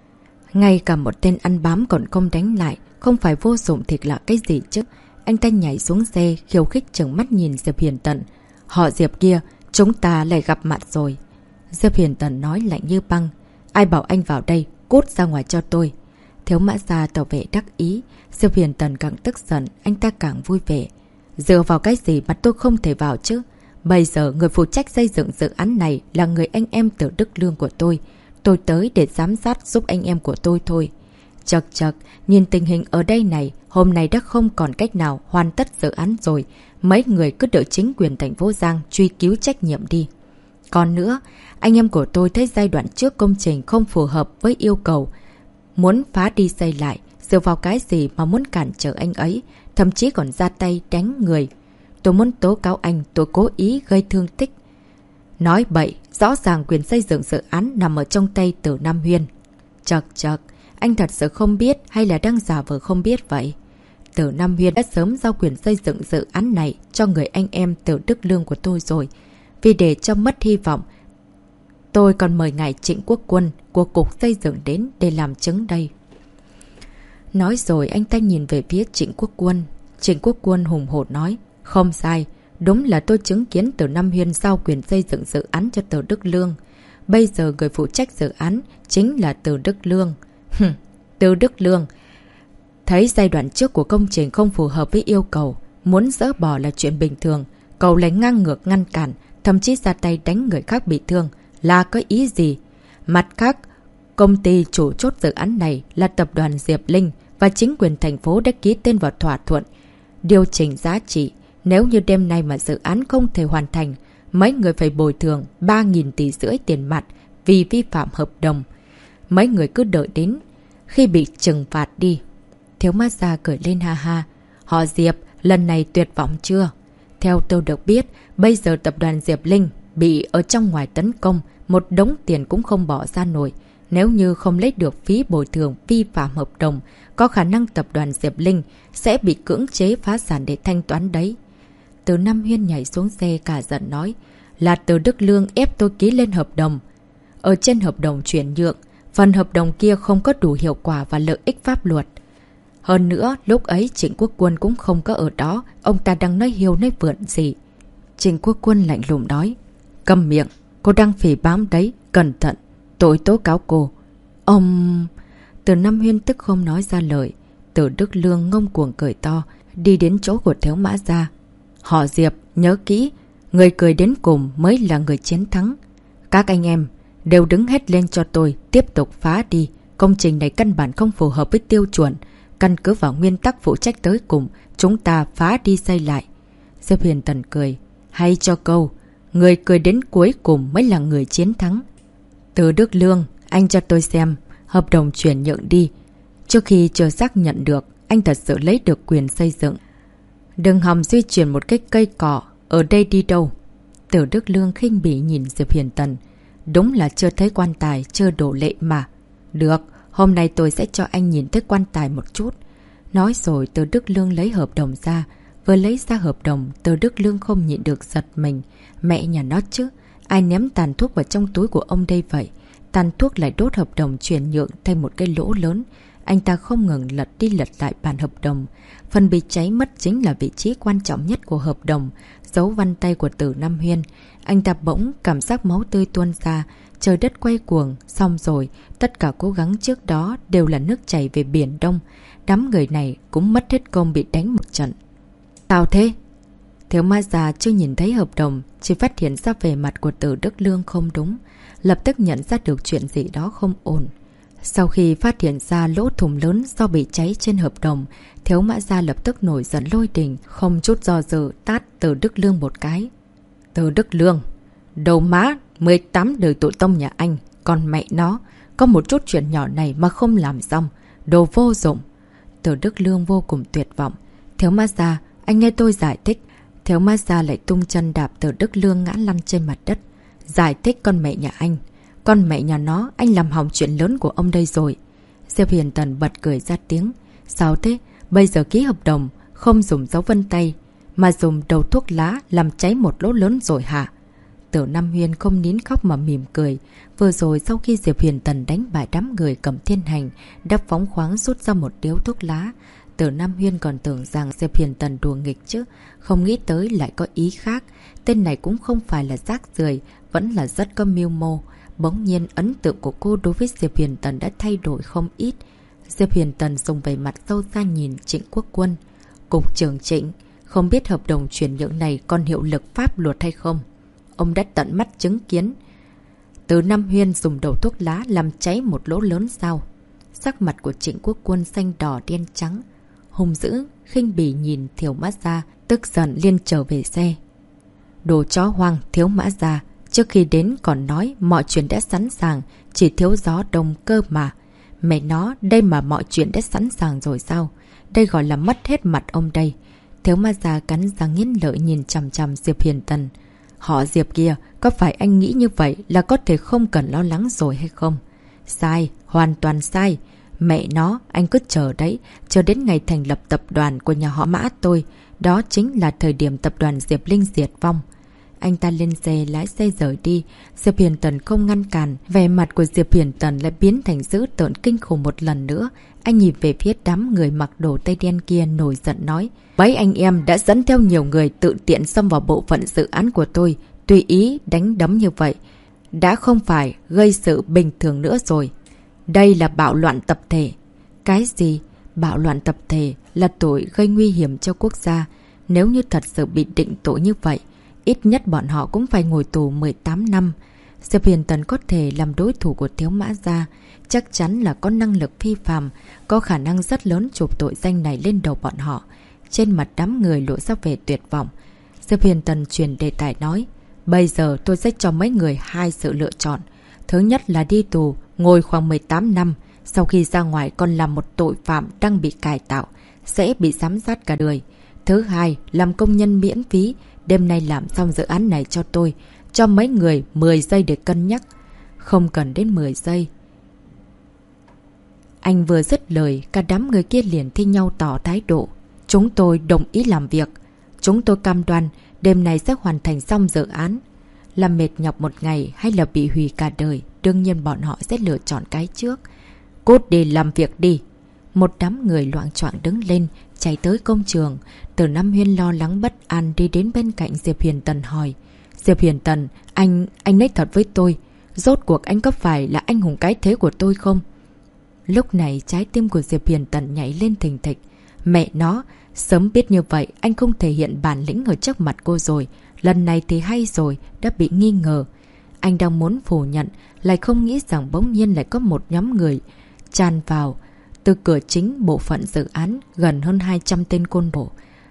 Ngay cả một tên ăn bám còn không đánh lại, không phải vô dụng thì là cái gì chứ? Anh ta nhảy xuống xe, khiêu khích trừng mắt nhìn Diệp Huyền Tần. Họ Diệp kia, chúng ta lại gặp mặt rồi. Diệp Huyền Tần nói lạnh như băng. Ai bảo anh vào đây, cút ra ngoài cho tôi. Thiếu Mã Gia tỏ vẻ đắc ý. Diệp Huyền Tần càng tức giận, anh ta càng vui vẻ. Dựa vào cái gì mà tôi không thể vào chứ? Bây giờ người phụ trách xây dựng dự án này là người anh em Từ Đức Lương của tôi. Tôi tới để giám sát giúp anh em của tôi thôi. Chật chật, nhìn tình hình ở đây này, hôm nay đã không còn cách nào hoàn tất dự án rồi. Mấy người cứ đợi chính quyền thành phố Giang truy cứu trách nhiệm đi. Còn nữa, anh em của tôi thấy giai đoạn trước công trình không phù hợp với yêu cầu. Muốn phá đi xây lại, dựa vào cái gì mà muốn cản trở anh ấy, thậm chí còn ra tay đánh người. Tôi muốn tố cáo anh, tôi cố ý gây thương tích. Nói bậy, rõ ràng quyền xây dựng dự án nằm ở trong tay Từ Nam Huyên. Chật chật, anh thật sự không biết hay là đang giả vờ không biết vậy? Từ Nam Huyên đã sớm giao quyền xây dựng dự án này cho người anh em Từ Đức Lương của tôi rồi. Vì để cho mất hy vọng, tôi còn mời ngài Trịnh Quốc Quân của Cục Xây dựng đến để làm chứng đây. Nói rồi anh ta nhìn về phía Trịnh Quốc Quân. Trịnh Quốc Quân hùng hổ nói. Không sai, đúng là tôi chứng kiến Từ Nam Huyên giao quyền xây dựng dự án cho Từ Đức Lương. Bây giờ người phụ trách dự án chính là Từ Đức Lương. Từ Đức Lương thấy giai đoạn trước của công trình không phù hợp với yêu cầu, muốn dỡ bỏ là chuyện bình thường. Cậu lại ngang ngược ngăn cản, thậm chí ra tay đánh người khác bị thương. Là có ý gì? Mặt khác, công ty chủ chốt dự án này là tập đoàn Diệp Linh và chính quyền thành phố đã ký tên vào thỏa thuận điều chỉnh giá trị. Nếu như đêm nay mà dự án không thể hoàn thành, mấy người phải bồi thường 3.500 tỷ tiền mặt vì vi phạm hợp đồng. Mấy người cứ đợi đến khi bị trừng phạt đi. Thiếu ma gia cười lên ha ha. Họ Diệp, lần này tuyệt vọng chưa? Theo tôi được biết, bây giờ tập đoàn Diệp Linh bị ở trong ngoài tấn công, một đống tiền cũng không bỏ ra nổi. Nếu như không lấy được phí bồi thường vi phạm hợp đồng, có khả năng tập đoàn Diệp Linh sẽ bị cưỡng chế phá sản để thanh toán đấy. Từ Nam Huyên nhảy xuống xe cả giận nói, là Từ Đức Lương ép tôi ký lên hợp đồng. Ở trên hợp đồng chuyển nhượng, phần hợp đồng kia không có đủ hiệu quả và lợi ích pháp luật. Hơn nữa, lúc ấy Trịnh Quốc Quân cũng không có ở đó, ông ta đang nói hiêu nói vượn gì. Trịnh Quốc Quân lạnh lùng nói, câm miệng, cô đang phỉ bám đấy, cẩn thận, tôi tố cáo cô. Ông... Từ Nam Huyên tức không nói ra lời. Từ Đức Lương ngông cuồng cười to, đi đến chỗ của Thiếu Mã Gia. Họ Diệp, nhớ kỹ, người cười đến cùng mới là người chiến thắng. Các anh em đều đứng hết lên cho tôi, tiếp tục phá đi. Công trình này căn bản không phù hợp với tiêu chuẩn. Căn cứ vào nguyên tắc phụ trách tới cùng, chúng ta phá đi xây lại. Diệp Huyền Tần cười, hay cho câu, người cười đến cuối cùng mới là người chiến thắng. Từ Đức Lương, anh cho tôi xem hợp đồng chuyển nhượng đi. Trước khi chưa xác nhận được, anh thật sự lấy được quyền xây dựng. Đừng hòng di chuyển một cái cây cỏ, ở đây đi đâu. Từ Đức Lương khinh bỉ nhìn Diệp Huyền Tần. Đúng là chưa thấy quan tài, chưa đổ lệ mà. Được, hôm nay tôi sẽ cho anh nhìn thấy quan tài một chút. Nói rồi Từ Đức Lương lấy hợp đồng ra. Vừa lấy ra hợp đồng, Từ Đức Lương không nhịn được giật mình. Mẹ nhà nó chứ, ai ném tàn thuốc vào trong túi của ông đây vậy? Tàn thuốc lại đốt hợp đồng chuyển nhượng thành một cái lỗ lớn. Anh ta không ngừng lật đi lật lại bản hợp đồng. Phần bị cháy mất chính là vị trí quan trọng nhất của hợp đồng, dấu vân tay của Từ Nam Huyên. Anh ta bỗng cảm giác máu tươi tuôn ra, trời đất quay cuồng. Xong rồi, tất cả cố gắng trước đó đều là nước chảy về Biển Đông. Đám người này cũng mất hết công bị đánh một trận. Sao thế? Thiếu ma già chưa nhìn thấy hợp đồng, chỉ phát hiện ra vẻ mặt của Từ Đức Lương không đúng. Lập tức nhận ra được chuyện gì đó không ổn. Sau khi phát hiện ra lỗ thủng lớn do bị cháy trên hợp đồng, Thiếu Mã Gia lập tức nổi giận lôi đình, không chút do dự tát Từ Đức Lương một cái. Từ Đức Lương, đầu má 18 đời tội tông nhà anh, còn mẹ nó, có một chút chuyện nhỏ này mà không làm xong, đồ vô dụng. Từ Đức Lương vô cùng tuyệt vọng. Thiếu Mã Gia, anh nghe tôi giải thích. Thiếu Mã Gia lại tung chân đạp Từ Đức Lương ngã lăn trên mặt đất. Giải thích con mẹ nhà anh. Con mẹ nhà nó, anh làm hỏng chuyện lớn của ông đây rồi. Diệp Huyền Tần bật cười ra tiếng. Sao thế? Bây giờ ký hợp đồng, không dùng dấu vân tay, mà dùng đầu thuốc lá làm cháy một lỗ lớn rồi hả? Từ Nam Huyên không nín khóc mà mỉm cười. Vừa rồi sau khi Diệp Huyền Tần đánh bại đám người cầm thiên hành, đã phóng khoáng rút ra một điếu thuốc lá. Từ Nam Huyên còn tưởng rằng Diệp Huyền Tần đùa nghịch chứ, không nghĩ tới lại có ý khác. Tên này cũng không phải là rác rưởi, vẫn là rất có mưu mô. Bỗng nhiên ấn tượng của cô đối với Diệp Huyền Tần đã thay đổi không ít. Diệp Huyền Tần dùng về mặt sâu xa nhìn Trịnh Quốc Quân. Cục trưởng Trịnh, không biết hợp đồng chuyển nhượng này còn hiệu lực pháp luật hay không? Ông đã tận mắt chứng kiến Từ Nam Huyên dùng đầu thuốc lá làm cháy một lỗ lớn sao? Sắc mặt của Trịnh Quốc Quân xanh đỏ đen trắng. Hung dữ, khinh bỉ nhìn Thiếu Mã Gia, tức giận liên trở về xe. Đồ chó hoang, Thiếu Mã Gia. Trước khi đến còn nói mọi chuyện đã sẵn sàng, chỉ thiếu gió đông cơ mà. Mẹ nó, đây mà mọi chuyện đã sẵn sàng rồi sao? Đây gọi là mất hết mặt ông đây. Thiếu Ma Gia cắn răng nghiến lợi nhìn chằm chằm Diệp Huyền Tần. Họ Diệp kia, có phải anh nghĩ như vậy là có thể không cần lo lắng rồi hay không? Sai, hoàn toàn sai. Mẹ nó, anh cứ chờ đấy, chờ đến ngày thành lập tập đoàn của nhà họ Mã tôi. Đó chính là thời điểm tập đoàn Diệp Linh diệt vong. Anh ta lên xe lái xe rời đi. Diệp Huyền Tần không ngăn cản. Vẻ mặt của Diệp Huyền Tần lại biến thành dữ tợn kinh khủng một lần nữa. Anh nhìn về phía đám người mặc đồ tây đen kia nổi giận nói. Mấy anh em đã dẫn theo nhiều người tự tiện xông vào bộ phận dự án của tôi. Tùy ý đánh đấm như vậy đã không phải gây sự bình thường nữa rồi. Đây là bạo loạn tập thể. Cái gì? Bạo loạn tập thể là tội gây nguy hiểm cho quốc gia. Nếu như thật sự bị định tội như vậy, ít nhất bọn họ cũng phải ngồi tù 18 năm. Diệp Huyền Tần có thể làm đối thủ của Thiếu Mã Gia. Chắc chắn là có năng lực phi phàm, có khả năng rất lớn chụp tội danh này lên đầu bọn họ. Trên mặt đám người lộ ra vẻ tuyệt vọng. Diệp Huyền Tần chuyển đề tài nói. Bây giờ tôi sẽ cho mấy người hai sự lựa chọn. Thứ nhất là đi tù, ngồi khoảng 18 năm. Sau khi ra ngoài còn là một tội phạm đang bị cải tạo, sẽ bị giám sát cả đời. Thứ hai, làm công nhân miễn phí. Đêm nay làm xong dự án này cho tôi. Cho mấy người 10 giây để cân nhắc. Không cần đến 10 giây. Anh vừa dứt lời, cả đám người kia liền thi nhau tỏ thái độ. Chúng tôi đồng ý làm việc. Chúng tôi cam đoan đêm nay sẽ hoàn thành xong dự án. Làm mệt nhọc một ngày hay là bị hủy cả đời, đương nhiên bọn họ sẽ lựa chọn cái trước. Cút đi làm việc đi. Một đám người loạng choạng đứng lên, chạy tới công trường. Từ Nam Huyên lo lắng bất an đi đến bên cạnh Diệp Hiền Tần hỏi. Diệp Hiền Tần, anh nói thật với tôi. Rốt cuộc anh có phải là anh hùng cái thế của tôi không? Lúc này trái tim của Diệp Hiền Tần nhảy lên thình thịch. Mẹ nó, sớm biết như vậy anh không thể hiện bản lĩnh ở trước mặt cô rồi. Lần này thì hay rồi, đã bị nghi ngờ. Anh đang muốn phủ nhận, lại không nghĩ rằng bỗng nhiên lại có một nhóm người tràn vào từ cửa chính bộ phận dự án, gần hơn 200 tên côn đồ.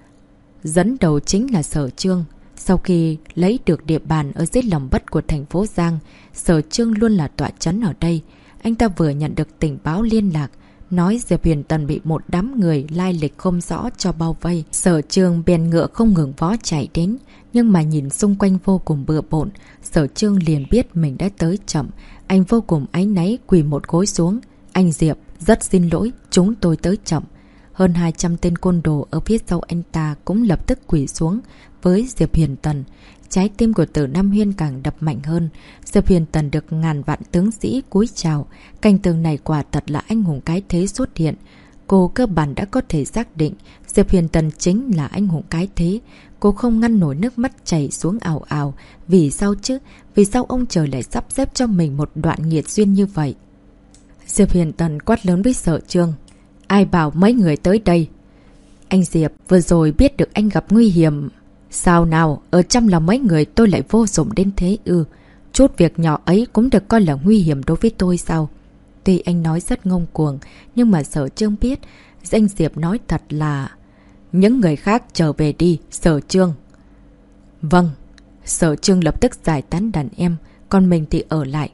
Dẫn đầu chính là Sở Trương. Sau khi lấy được địa bàn ở dưới lòng đất của thành phố Giang, Sở Trương luôn là tọa trấn ở đây. Anh ta vừa nhận được tình báo liên lạc, nói Diệp Huyền Tần bị một đám người lai lịch không rõ cho bao vây. Sở Trương bèn ngựa không ngừng vó chạy đến, nhưng mà nhìn xung quanh vô cùng bừa bộn, Sở Trương liền biết mình đã tới chậm. Anh vô cùng áy náy quỳ một gối xuống. Anh Diệp, rất xin lỗi, chúng tôi tới chậm. Hơn 200 tên côn đồ ở phía sau anh ta cũng lập tức quỳ xuống với Diệp Hiền Tần. Trái tim của Từ Nam Huyên càng đập mạnh hơn. Diệp Hiền Tần được ngàn vạn tướng sĩ cúi chào. Cảnh tượng này quả thật là anh hùng cái thế xuất hiện. Cô cơ bản đã có thể xác định Diệp Hiền Tần chính là anh hùng cái thế. Cô không ngăn nổi nước mắt chảy xuống ào ào. Vì sao chứ? Vì sao ông trời lại sắp xếp cho mình một đoạn nghiệt duyên như vậy? Diệp Hiền Tần quát lớn với Sở Trương. Ai bảo mấy người tới đây? Anh Diệp, vừa rồi biết được anh gặp nguy hiểm. Sao nào, ở trong lòng mấy người tôi lại vô dụng đến thế ư? Chút việc nhỏ ấy cũng được coi là nguy hiểm đối với tôi sao? Tuy anh nói rất ngông cuồng, nhưng mà Sở Trương biết, anh Diệp nói thật là... Những người khác trở về đi, Sở Trương. Vâng. Sở Trương lập tức giải tán đàn em, còn mình thì ở lại.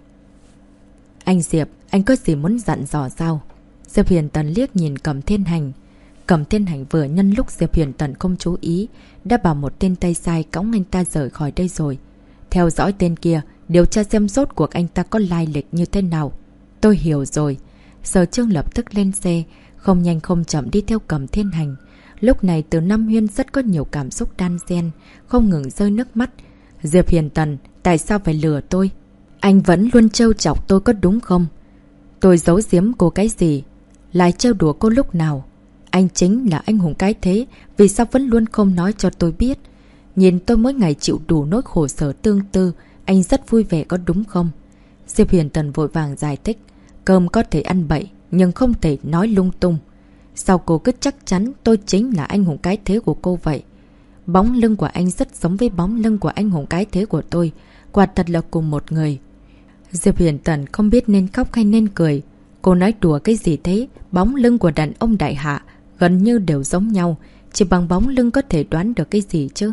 Anh Diệp, anh có gì muốn dặn dò sao? Diệp Hiền Tần liếc nhìn Cẩm Thiên Hành. Cẩm Thiên Hành vừa nhân lúc Diệp Hiền Tần không chú ý, đã bảo một tên tay sai cõng anh ta rời khỏi đây rồi. Theo dõi tên kia, điều tra xem rốt cuộc anh ta có lai lịch như thế nào. Tôi hiểu rồi. Sở Trương lập tức lên xe, không nhanh không chậm đi theo Cẩm Thiên Hành. Lúc này Từ Nam Huyên rất có nhiều cảm xúc đan xen, không ngừng rơi nước mắt. Diệp Hiền Tần, tại sao phải lừa tôi? Anh vẫn luôn trêu chọc tôi có đúng không? Tôi giấu giếm cô cái gì? Lại trêu đùa cô lúc nào? Anh chính là anh hùng cái thế, vì sao vẫn luôn không nói cho tôi biết? Nhìn tôi mỗi ngày chịu đủ nỗi khổ sở tương tư, anh rất vui vẻ có đúng không? Diệp Hiền Tần vội vàng giải thích. Cơm có thể ăn bậy, nhưng không thể nói lung tung. Sao cô cứ chắc chắn tôi chính là anh hùng cái thế của cô vậy? Bóng lưng của anh rất giống với bóng lưng của anh hùng cái thế của tôi. Quả thật là cùng một người. Diệp Hiền Tần không biết nên khóc hay nên cười. Cô nói đùa cái gì thế? Bóng lưng của đàn ông đại hạ gần như đều giống nhau. Chỉ bằng bóng lưng có thể đoán được cái gì chứ?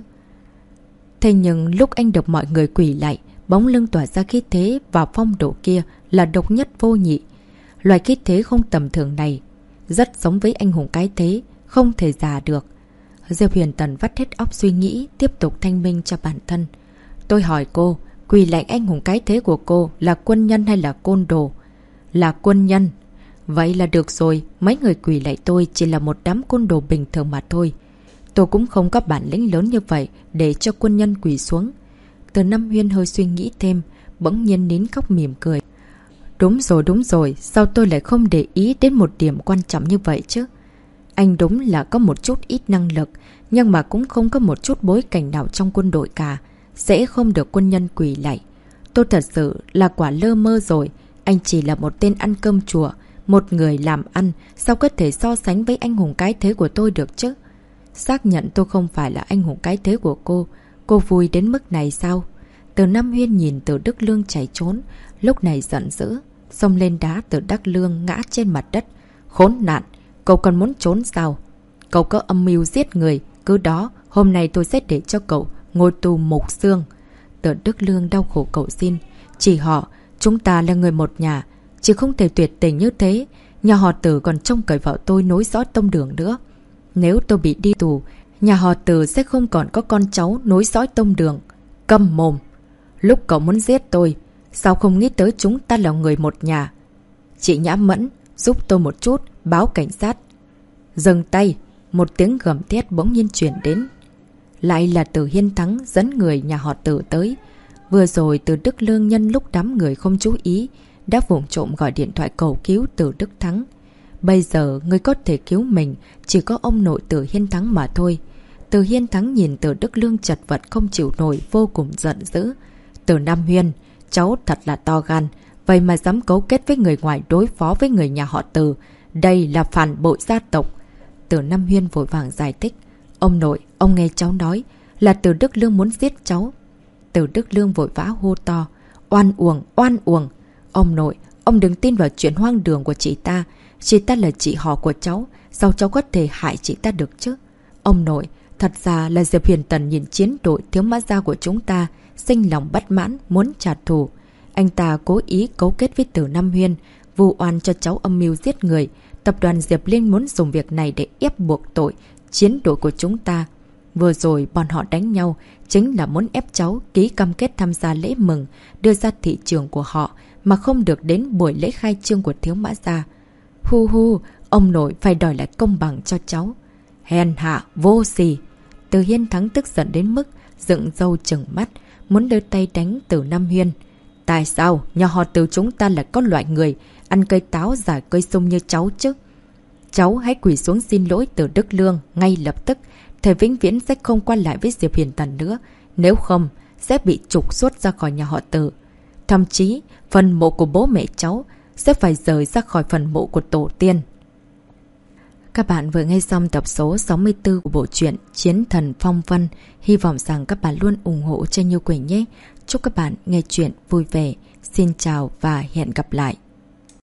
Thế nhưng lúc anh được mọi người quỳ lại, bóng lưng tỏa ra khí thế và phong độ kia là độc nhất vô nhị. Loại khí thế không tầm thường này rất giống với anh hùng cái thế, không thể giả được. Diệp Hiền Tần vắt hết óc suy nghĩ, tiếp tục thanh minh cho bản thân. Tôi hỏi cô, quỳ lạy anh hùng cái thế của cô là quân nhân hay là côn đồ? Là quân nhân. Vậy là được rồi, mấy người quỳ lạy tôi chỉ là một đám côn đồ bình thường mà thôi. Tôi cũng không có bản lĩnh lớn như vậy để cho quân nhân quỳ xuống. Từ Nam Huyên hơi suy nghĩ thêm, bỗng nhiên nín khóc mỉm cười. Đúng rồi, sao tôi lại không để ý đến một điểm quan trọng như vậy chứ? Anh đúng là có một chút ít năng lực, nhưng mà cũng không có một chút bối cảnh nào trong quân đội cả. Sẽ không được quân nhân quỳ lạy. Tôi thật sự là quả lơ mơ rồi. Anh chỉ là một tên ăn cơm chùa, một người làm ăn, sao có thể so sánh với anh hùng cái thế của tôi được chứ? Xác nhận tôi không phải là anh hùng cái thế của cô vui đến mức này sao? Từ Nam Huyên nhìn Từ Đức Lương chạy trốn, lúc này giận dữ, xông lên đá Từ Đắc Lương ngã trên mặt đất. Khốn nạn, cậu còn muốn trốn sao? Cậu có âm mưu giết người, cứ đó, hôm nay tôi sẽ để cho cậu ngồi tù mục xương. Từ Đức Lương đau khổ cầu xin. Chỉ họ, chúng ta là người một nhà, chứ không thể tuyệt tình như thế. Nhà họ Từ còn trông cậy vào tôi nối dõi tông đường nữa. Nếu tôi bị đi tù, nhà họ Từ sẽ không còn có con cháu nối dõi tông đường. Câm mồm! Lúc cậu muốn giết tôi, sao không nghĩ tới chúng ta là người một nhà? Chị Nhã Mẫn, giúp tôi một chút, báo cảnh sát. Dừng tay! Một tiếng gầm thét bỗng nhiên chuyển đến. Lại là Từ Hiên Thắng dẫn người nhà họ Từ tới. Vừa rồi Từ Đức Lương nhân lúc đám người không chú ý, đã vụng trộm gọi điện thoại cầu cứu Từ Đức Thắng. Bây giờ người có thể cứu mình chỉ có ông nội Từ Hiên Thắng mà thôi. Từ Hiên Thắng nhìn Từ Đức Lương chật vật không chịu nổi, vô cùng giận dữ. Từ Nam Huyên, cháu thật là to gan, vậy mà dám cấu kết với người ngoài đối phó với người nhà họ Từ. Đây là phản bội gia tộc. Từ Nam Huyên vội vàng giải thích. Ông nội, ông nghe cháu nói là Từ Đức Lương muốn giết cháu. Từ Đức Lương vội vã hô to. Oan uổng, oan uổng. Ông nội, ông đừng tin vào chuyện hoang đường của chị ta. Chị ta là chị họ của cháu, sao cháu có thể hại chị ta được chứ? Ông nội, thật ra là Diệp Huyền Tần nhìn chiến đội Thiếu Mã Gia của chúng ta, sinh lòng bất mãn, muốn trả thù. Anh ta cố ý cấu kết với Từ Nam Huyên, vu oan cho cháu âm mưu giết người. Tập đoàn Diệp Liên muốn dùng việc này để ép buộc tội chiến đội của chúng ta. Vừa rồi bọn họ đánh nhau chính là muốn ép cháu ký cam kết tham gia lễ mừng, đưa ra thị trường của họ mà không được đến buổi lễ khai trương của Thiếu Mã Gia. Hu hu, ông nội phải đòi lại công bằng cho cháu. Hèn hạ, vô sỉ. Từ Hiên Thắng tức giận đến mức dựng râu trừng mắt, muốn đưa tay đánh Từ Nam Huyên. Tại sao nhà họ Từ chúng ta lại có loại người ăn cây táo giả cây sung như cháu chứ? Cháu hãy quỳ xuống xin lỗi Từ Đức Lương ngay lập tức. Thầy vĩnh viễn sẽ không qua lại với Diệp Huyền Tần nữa. Nếu không, sẽ bị trục xuất ra khỏi nhà họ Từ. Thậm chí, phần mộ của bố mẹ cháu sẽ phải rời ra khỏi phần mộ của tổ tiên. Các bạn vừa nghe xong tập số 64 của bộ truyện Chiến Thần Phong Vân. Hy vọng rằng các bạn luôn ủng hộ cho Như Quỳnh nhé. Chúc các bạn nghe chuyện vui vẻ. Xin chào và hẹn gặp lại.